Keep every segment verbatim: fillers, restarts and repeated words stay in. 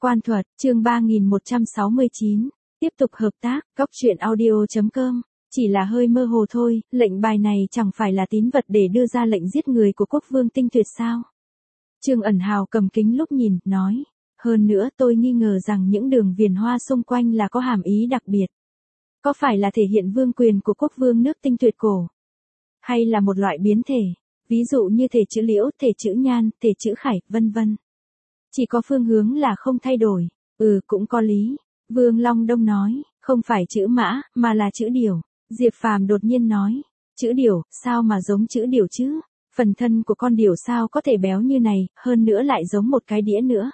Quan thuật, chương ba nghìn một trăm sáu mươi chín, tiếp tục hợp tác, góc truyện audio.com, chỉ là hơi mơ hồ thôi, lệnh bài này chẳng phải là tín vật để đưa ra lệnh giết người của quốc vương Tinh Tuyệt sao? Trương ẩn hào cầm kính lúc nhìn, nói, hơn nữa tôi nghi ngờ rằng những đường viền hoa xung quanh là có hàm ý đặc biệt. Có phải là thể hiện vương quyền của quốc vương nước Tinh Tuyệt cổ? Hay là một loại biến thể, ví dụ như thể chữ Liễu, thể chữ Nhan, thể chữ Khải, vân vân. Chỉ có phương hướng là không thay đổi. Ừ, cũng có lý. Vương Long Đông nói, không phải chữ mã, mà là chữ điểu. Diệp Phàm đột nhiên nói, chữ điểu, sao mà giống chữ điểu chứ? Phần thân của con điểu sao có thể béo như này, hơn nữa lại giống một cái đĩa nữa.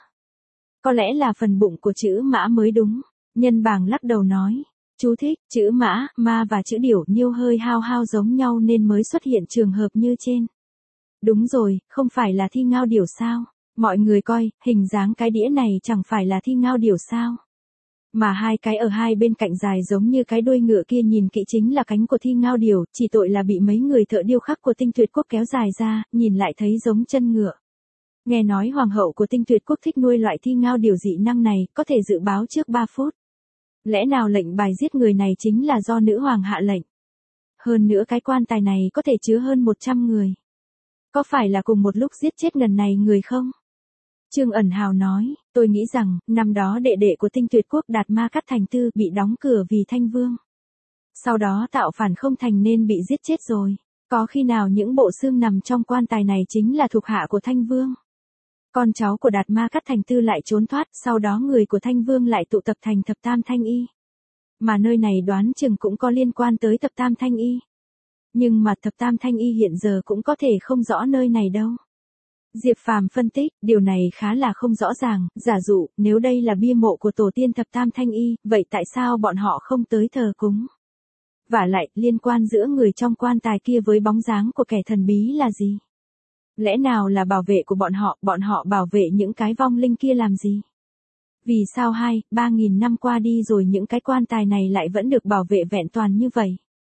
Có lẽ là phần bụng của chữ mã mới đúng. Nhân Bàng lắc đầu nói, chú thích, chữ mã, ma và chữ điểu nhiêu hơi hao hao giống nhau nên mới xuất hiện trường hợp như trên. Đúng rồi, không phải là thi ngao điểu sao? Mọi người coi, hình dáng cái đĩa này chẳng phải là thi ngao điểu sao? Mà hai cái ở hai bên cạnh dài giống như cái đuôi ngựa kia nhìn kỹ chính là cánh của thi ngao điểu, chỉ tội là bị mấy người thợ điêu khắc của Tinh Tuyệt quốc kéo dài ra, nhìn lại thấy giống chân ngựa. Nghe nói hoàng hậu của Tinh Tuyệt quốc thích nuôi loại thi ngao điểu dị năng này, có thể dự báo trước ba phút. Lẽ nào lệnh bài giết người này chính là do nữ hoàng hạ lệnh? Hơn nữa cái quan tài này có thể chứa hơn một trăm người. Có phải là cùng một lúc giết chết ngần này người không? Trương ẩn hào nói, tôi nghĩ rằng, năm đó đệ đệ của Tinh Tuyệt quốc Đạt Ma Cát Thành Tư bị đóng cửa vì Thanh Vương. Sau đó tạo phản không thành nên bị giết chết rồi. Có khi nào những bộ xương nằm trong quan tài này chính là thuộc hạ của Thanh Vương? Con cháu của Đạt Ma Cát Thành Tư lại trốn thoát, sau đó người của Thanh Vương lại tụ tập thành Thập Tam Thanh Y. Mà nơi này đoán chừng cũng có liên quan tới Thập Tam Thanh Y. Nhưng mà Thập Tam Thanh Y hiện giờ cũng có thể không rõ nơi này đâu. Diệp Phàm phân tích, điều này khá là không rõ ràng, giả dụ, nếu đây là bia mộ của tổ tiên Thập Tam Thanh Y, vậy tại sao bọn họ không tới thờ cúng? Vả lại, liên quan giữa người trong quan tài kia với bóng dáng của kẻ thần bí là gì? Lẽ nào là bảo vệ của bọn họ, bọn họ bảo vệ những cái vong linh kia làm gì? Vì sao hai, ba nghìn năm qua đi rồi những cái quan tài này lại vẫn được bảo vệ vẹn toàn như vậy?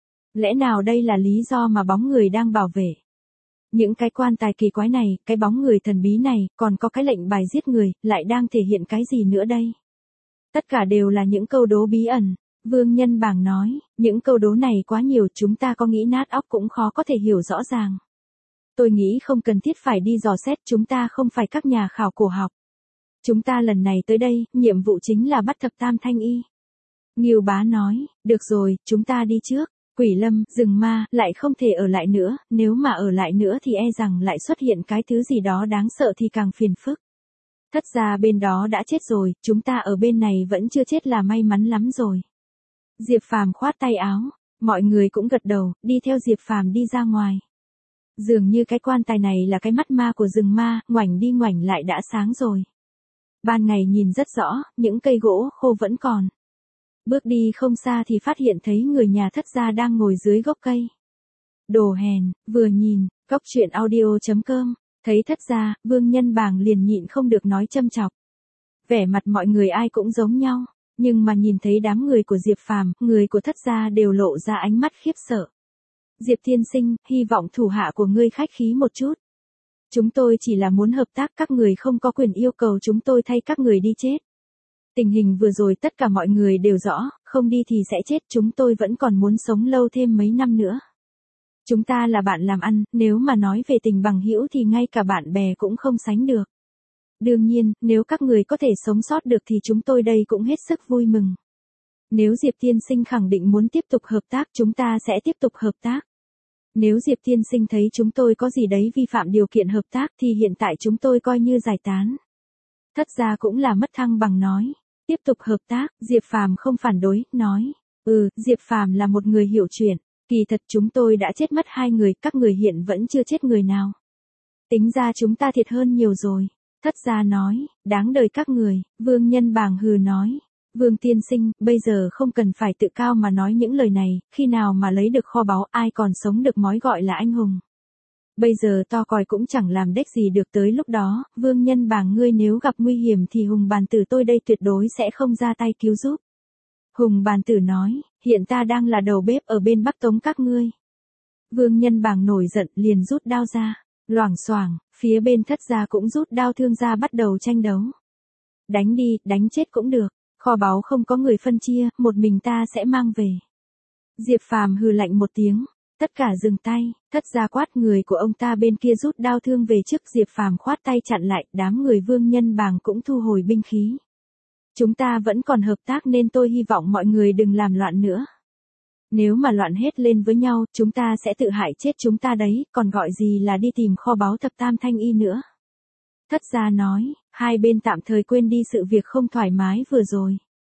Lẽ nào đây là lý do mà bóng người đang bảo vệ? Những cái quan tài kỳ quái này, cái bóng người thần bí này, còn có cái lệnh bài giết người, lại đang thể hiện cái gì nữa đây? Tất cả đều là những câu đố bí ẩn. Vương Nhân Bàng nói, những câu đố này quá nhiều, chúng ta có nghĩ nát óc cũng khó có thể hiểu rõ ràng. Tôi nghĩ không cần thiết phải đi dò xét, chúng ta không phải các nhà khảo cổ học. Chúng ta lần này tới đây, nhiệm vụ chính là bắt Thập Tam Thanh Y. Ngưu Bá nói, được rồi, chúng ta đi trước. Quỷ Lâm, rừng ma, lại không thể ở lại nữa, nếu mà ở lại nữa thì e rằng lại xuất hiện cái thứ gì đó đáng sợ thì càng phiền phức. Thất gia bên đó đã chết rồi, chúng ta ở bên này vẫn chưa chết là may mắn lắm rồi. Diệp Phàm khoát tay áo, mọi người cũng gật đầu, đi theo Diệp Phàm đi ra ngoài. Dường như cái quan tài này là cái mắt ma của rừng ma, ngoảnh đi ngoảnh lại đã sáng rồi. Ban ngày nhìn rất rõ, những cây gỗ khô vẫn còn. Bước đi không xa thì phát hiện thấy người nhà Thất gia đang ngồi dưới gốc cây. Đồ hèn, vừa nhìn, góc truyện audio.com, thấy Thất gia, Vương Nhân Bàng liền nhịn không được nói châm chọc. Vẻ mặt mọi người ai cũng giống nhau, nhưng mà nhìn thấy đám người của Diệp Phàm, người của Thất gia đều lộ ra ánh mắt khiếp sợ. Diệp tiên sinh, hy vọng thủ hạ của ngươi khách khí một chút. Chúng tôi chỉ là muốn hợp tác, các người không có quyền yêu cầu chúng tôi thay các người đi chết. Tình hình vừa rồi tất cả mọi người đều rõ, không đi thì sẽ chết, chúng tôi vẫn còn muốn sống lâu thêm mấy năm nữa. Chúng ta là bạn làm ăn, nếu mà nói về tình bằng hữu thì ngay cả bạn bè cũng không sánh được. Đương nhiên, nếu các người có thể sống sót được thì chúng tôi đây cũng hết sức vui mừng. Nếu Diệp tiên sinh khẳng định muốn tiếp tục hợp tác, chúng ta sẽ tiếp tục hợp tác. Nếu Diệp tiên sinh thấy chúng tôi có gì đấy vi phạm điều kiện hợp tác thì hiện tại chúng tôi coi như giải tán. Thất gia cũng là mất thăng bằng nói. Tiếp tục hợp tác, Diệp Phàm không phản đối, nói. Ừ, Diệp Phàm là một người hiểu chuyện. Kỳ thật chúng tôi đã chết mất hai người, các người hiện vẫn chưa chết người nào. Tính ra chúng ta thiệt hơn nhiều rồi. Thất gia nói, đáng đời các người. Vương Nhân Bàng hừ nói. Vương tiên sinh, bây giờ không cần phải tự cao mà nói những lời này, khi nào mà lấy được kho báu ai còn sống được mói gọi là anh hùng. Bây giờ to còi cũng chẳng làm đếch gì được, tới lúc đó, Vương Nhân Bàng ngươi nếu gặp nguy hiểm thì Hùng Bàn Tử tôi đây tuyệt đối sẽ không ra tay cứu giúp. Hùng Bàn Tử nói, hiện ta đang là đầu bếp ở bên Bắc Tống các ngươi. Vương Nhân Bàng nổi giận liền rút đao ra, loảng xoảng, phía bên Thất gia cũng rút đao thương ra bắt đầu tranh đấu. Đánh đi, đánh chết cũng được. Kho báu không có người phân chia, một mình ta sẽ mang về. Diệp Phàm hừ lạnh một tiếng. Tất cả dừng tay, thất gia quát, người của ông ta bên kia rút đao thương về trước. Diệp Phàm khoát tay chặn lại, đám người Vương Nhân Bàng cũng thu hồi binh khí. Chúng ta vẫn còn hợp tác nên tôi hy vọng mọi người đừng làm loạn nữa. Nếu mà loạn hết lên với nhau, chúng ta sẽ tự hại chết chúng ta đấy, còn gọi gì là đi tìm kho báu thập tam thanh y nữa. Thất gia nói, hai bên tạm thời quên đi sự việc không thoải mái vừa rồi.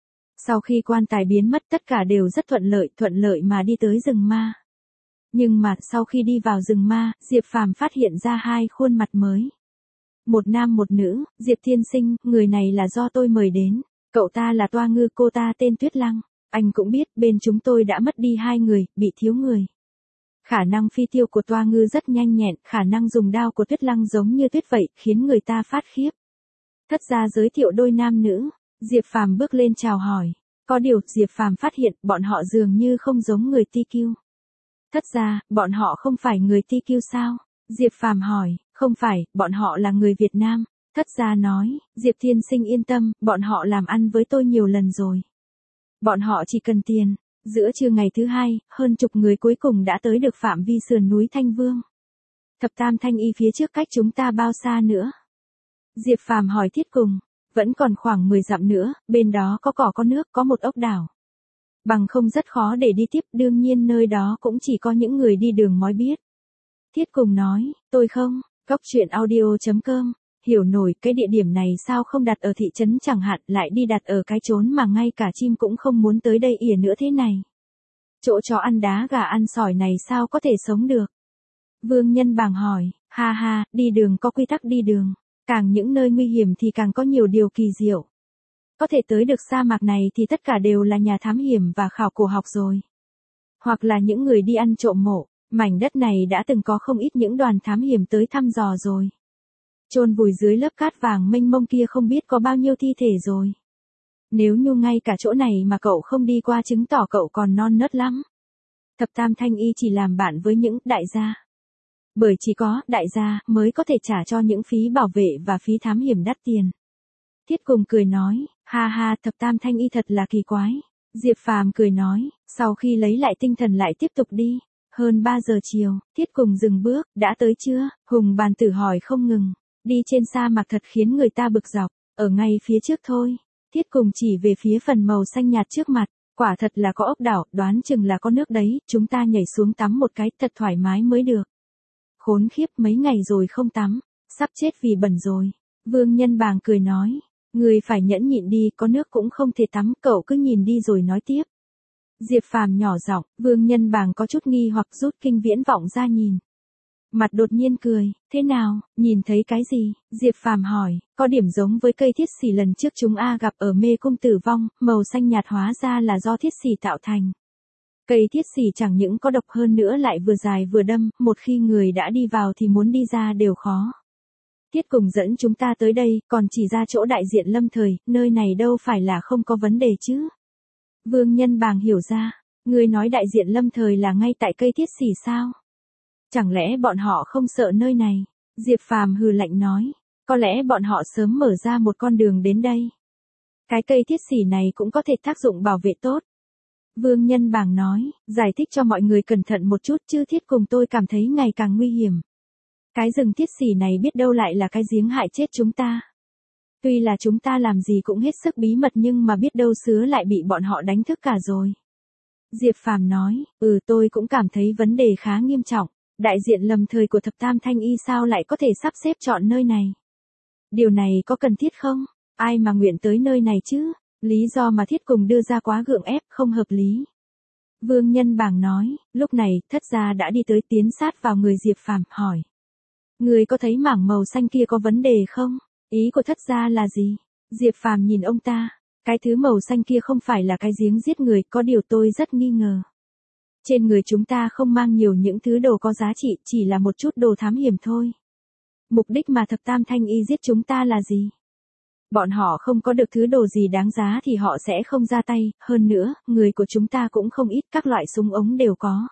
Sau khi quan tài biến mất tất cả đều rất thuận lợi, thuận lợi mà đi tới rừng ma. Nhưng mà sau khi đi vào rừng ma, Diệp Phàm phát hiện ra hai khuôn mặt mới. Một nam một nữ, Diệp Thiên Sinh, người này là do tôi mời đến. Cậu ta là Toa Ngư, cô ta tên Tuyết Lăng. Anh cũng biết bên chúng tôi đã mất đi hai người, bị thiếu người. Khả năng phi tiêu của Toa Ngư rất nhanh nhẹn, khả năng dùng đao của Tuyết Lăng giống như tuyết vậy, khiến người ta phát khiếp. Thất gia giới thiệu đôi nam nữ, Diệp Phàm bước lên chào hỏi. Có điều, Diệp Phàm phát hiện, bọn họ dường như không giống người Ti Kiêu. Thất gia, bọn họ không phải người Ti Kiêu sao? Diệp Phàm hỏi, không phải, bọn họ là người Việt Nam. Thất gia nói, Diệp Thiên Sinh yên tâm, bọn họ làm ăn với tôi nhiều lần rồi. Bọn họ chỉ cần tiền. Giữa trưa ngày thứ hai, hơn chục người cuối cùng đã tới được phạm vi sườn núi Thanh Vương. Thập tam thanh y phía trước cách chúng ta bao xa nữa? Diệp Phàm hỏi Thiết Cùng. Vẫn còn khoảng mười dặm nữa, bên đó có cỏ có nước, có một ốc đảo. Bằng không rất khó để đi tiếp, đương nhiên nơi đó cũng chỉ có những người đi đường mới biết. Thiết Cùng nói, tôi không, Cóc truyện audio chấm com, hiểu nổi cái địa điểm này sao không đặt ở thị trấn chẳng hạn, lại đi đặt ở cái chốn mà ngay cả chim cũng không muốn tới đây ỉa nữa thế này. Chỗ chó ăn đá gà ăn sỏi này sao có thể sống được? Vương Nhân Bàng hỏi, ha ha, đi đường có quy tắc đi đường, càng những nơi nguy hiểm thì càng có nhiều điều kỳ diệu. Có thể tới được sa mạc này thì tất cả đều là nhà thám hiểm và khảo cổ học rồi. Hoặc là những người đi ăn trộm mộ, mảnh đất này đã từng có không ít những đoàn thám hiểm tới thăm dò rồi. Chôn vùi dưới lớp cát vàng mênh mông kia không biết có bao nhiêu thi thể rồi. Nếu như ngay cả chỗ này mà cậu không đi qua chứng tỏ cậu còn non nớt lắm. Thập tam thanh y chỉ làm bạn với những đại gia. Bởi chỉ có đại gia mới có thể trả cho những phí bảo vệ và phí thám hiểm đắt tiền. Thiết Cùng cười nói, ha ha, thập tam thanh y thật là kỳ quái. Diệp Phàm cười nói, sau khi lấy lại tinh thần lại tiếp tục đi. Hơn ba giờ chiều, Thiết Cùng dừng bước, đã tới chưa? Hùng Bàn Tử hỏi không ngừng. Đi trên sa mạc thật khiến người ta bực dọc, ở ngay phía trước thôi. Thiết Cùng chỉ về phía phần màu xanh nhạt trước mặt, quả thật là có ốc đảo, đoán chừng là có nước đấy, chúng ta nhảy xuống tắm một cái, thật thoải mái mới được. Khốn khiếp, mấy ngày rồi không tắm, sắp chết vì bẩn rồi. Vương Nhân Bàng cười nói, người phải nhẫn nhịn đi, có nước cũng không thể tắm, cậu cứ nhìn đi rồi nói tiếp. Diệp Phàm nhỏ giọng, Vương Nhân Bàng có chút nghi hoặc rút kinh viễn vọng ra nhìn. Mặt đột nhiên cười, thế nào, nhìn thấy cái gì? Diệp Phàm hỏi, có điểm giống với cây thiết xỉ lần trước chúng A gặp ở mê cung tử vong, màu xanh nhạt hóa ra là do thiết xỉ tạo thành. Cây thiết xỉ chẳng những có độc hơn nữa lại vừa dài vừa đâm, một khi người đã đi vào thì muốn đi ra đều khó. Thiết Cùng dẫn chúng ta tới đây, còn chỉ ra chỗ đại diện Lâm Thời, nơi này đâu phải là không có vấn đề chứ. Vương Nhân Bàng hiểu ra, người nói đại diện Lâm Thời là ngay tại cây thiết xỉ sao? Chẳng lẽ bọn họ không sợ nơi này? Diệp Phàm hừ lạnh nói, có lẽ bọn họ sớm mở ra một con đường đến đây. Cái cây thiết xỉ này cũng có thể tác dụng bảo vệ tốt. Vương Nhân Bàng nói, giải thích cho mọi người cẩn thận một chút chứ Thiết Cùng tôi cảm thấy ngày càng nguy hiểm. Cái rừng thiết xỉ này biết đâu lại là cái giếng hại chết chúng ta. Tuy là chúng ta làm gì cũng hết sức bí mật nhưng mà biết đâu sứa lại bị bọn họ đánh thức cả rồi. Diệp Phàm nói, ừ tôi cũng cảm thấy vấn đề khá nghiêm trọng. Đại diện Lâm Thời của thập tam thanh y sao lại có thể sắp xếp chọn nơi này? Điều này có cần thiết không? Ai mà nguyện tới nơi này chứ? Lý do mà Thiết Cùng đưa ra quá gượng ép, không hợp lý. Vương Nhân Bàng nói, lúc này, thất gia đã đi tới tiến sát vào người Diệp Phàm, hỏi. Người có thấy mảng màu xanh kia có vấn đề không? Ý của thất gia là gì? Diệp Phàm nhìn ông ta. Cái thứ màu xanh kia không phải là cái giếng giết người, có điều tôi rất nghi ngờ. Trên người chúng ta không mang nhiều những thứ đồ có giá trị, chỉ là một chút đồ thám hiểm thôi. Mục đích mà thập tam thanh y giết chúng ta là gì? Bọn họ không có được thứ đồ gì đáng giá thì họ sẽ không ra tay, hơn nữa, người của chúng ta cũng không ít, các loại súng ống đều có.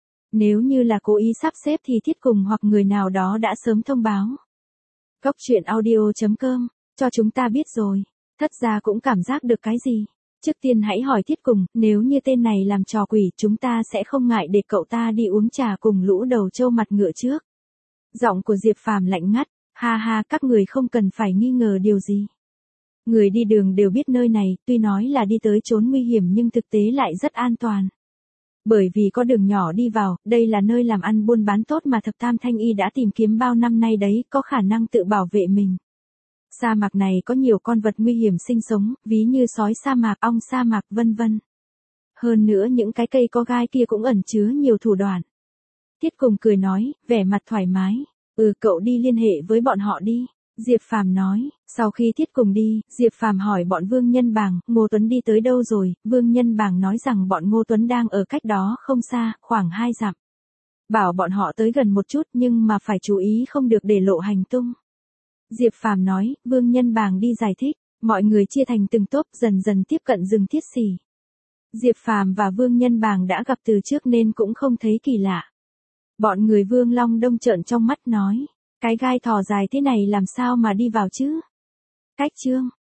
Nếu như là cố ý sắp xếp thì Thiết Cùng hoặc người nào đó đã sớm thông báo. Cóc truyện audio chấm com, cho chúng ta biết rồi. Thất gia cũng cảm giác được cái gì. Trước tiên hãy hỏi Thiết Cùng, nếu như tên này làm trò quỷ chúng ta sẽ không ngại để cậu ta đi uống trà cùng lũ đầu trâu mặt ngựa trước. Giọng của Diệp Phàm lạnh ngắt, ha ha các người không cần phải nghi ngờ điều gì. Người đi đường đều biết nơi này, tuy nói là đi tới chốn nguy hiểm nhưng thực tế lại rất an toàn. Bởi vì có đường nhỏ đi vào, đây là nơi làm ăn buôn bán tốt mà Thập Tam Thanh Y đã tìm kiếm bao năm nay đấy, có khả năng tự bảo vệ mình. Sa mạc này có nhiều con vật nguy hiểm sinh sống, ví như sói sa mạc, ong sa mạc vân vân. Hơn nữa những cái cây có gai kia cũng ẩn chứa nhiều thủ đoạn. Thiết Cùng cười nói, vẻ mặt thoải mái, ừ cậu đi liên hệ với bọn họ đi. Diệp Phàm nói, sau khi Thiết Cùng đi, Diệp Phàm hỏi bọn Vương Nhân Bàng, Ngô Tuấn đi tới đâu rồi, Vương Nhân Bàng nói rằng bọn Ngô Tuấn đang ở cách đó không xa, khoảng hai dặm. Bảo bọn họ tới gần một chút nhưng mà phải chú ý không được để lộ hành tung. Diệp Phàm nói, Vương Nhân Bàng đi giải thích, mọi người chia thành từng tốp dần dần tiếp cận rừng Thiết Xỉ. Diệp Phàm và Vương Nhân Bàng đã gặp từ trước nên cũng không thấy kỳ lạ. Bọn người Vương Long Đông trợn trong mắt nói, cái gai thò dài thế này làm sao mà đi vào chứ? Cách chương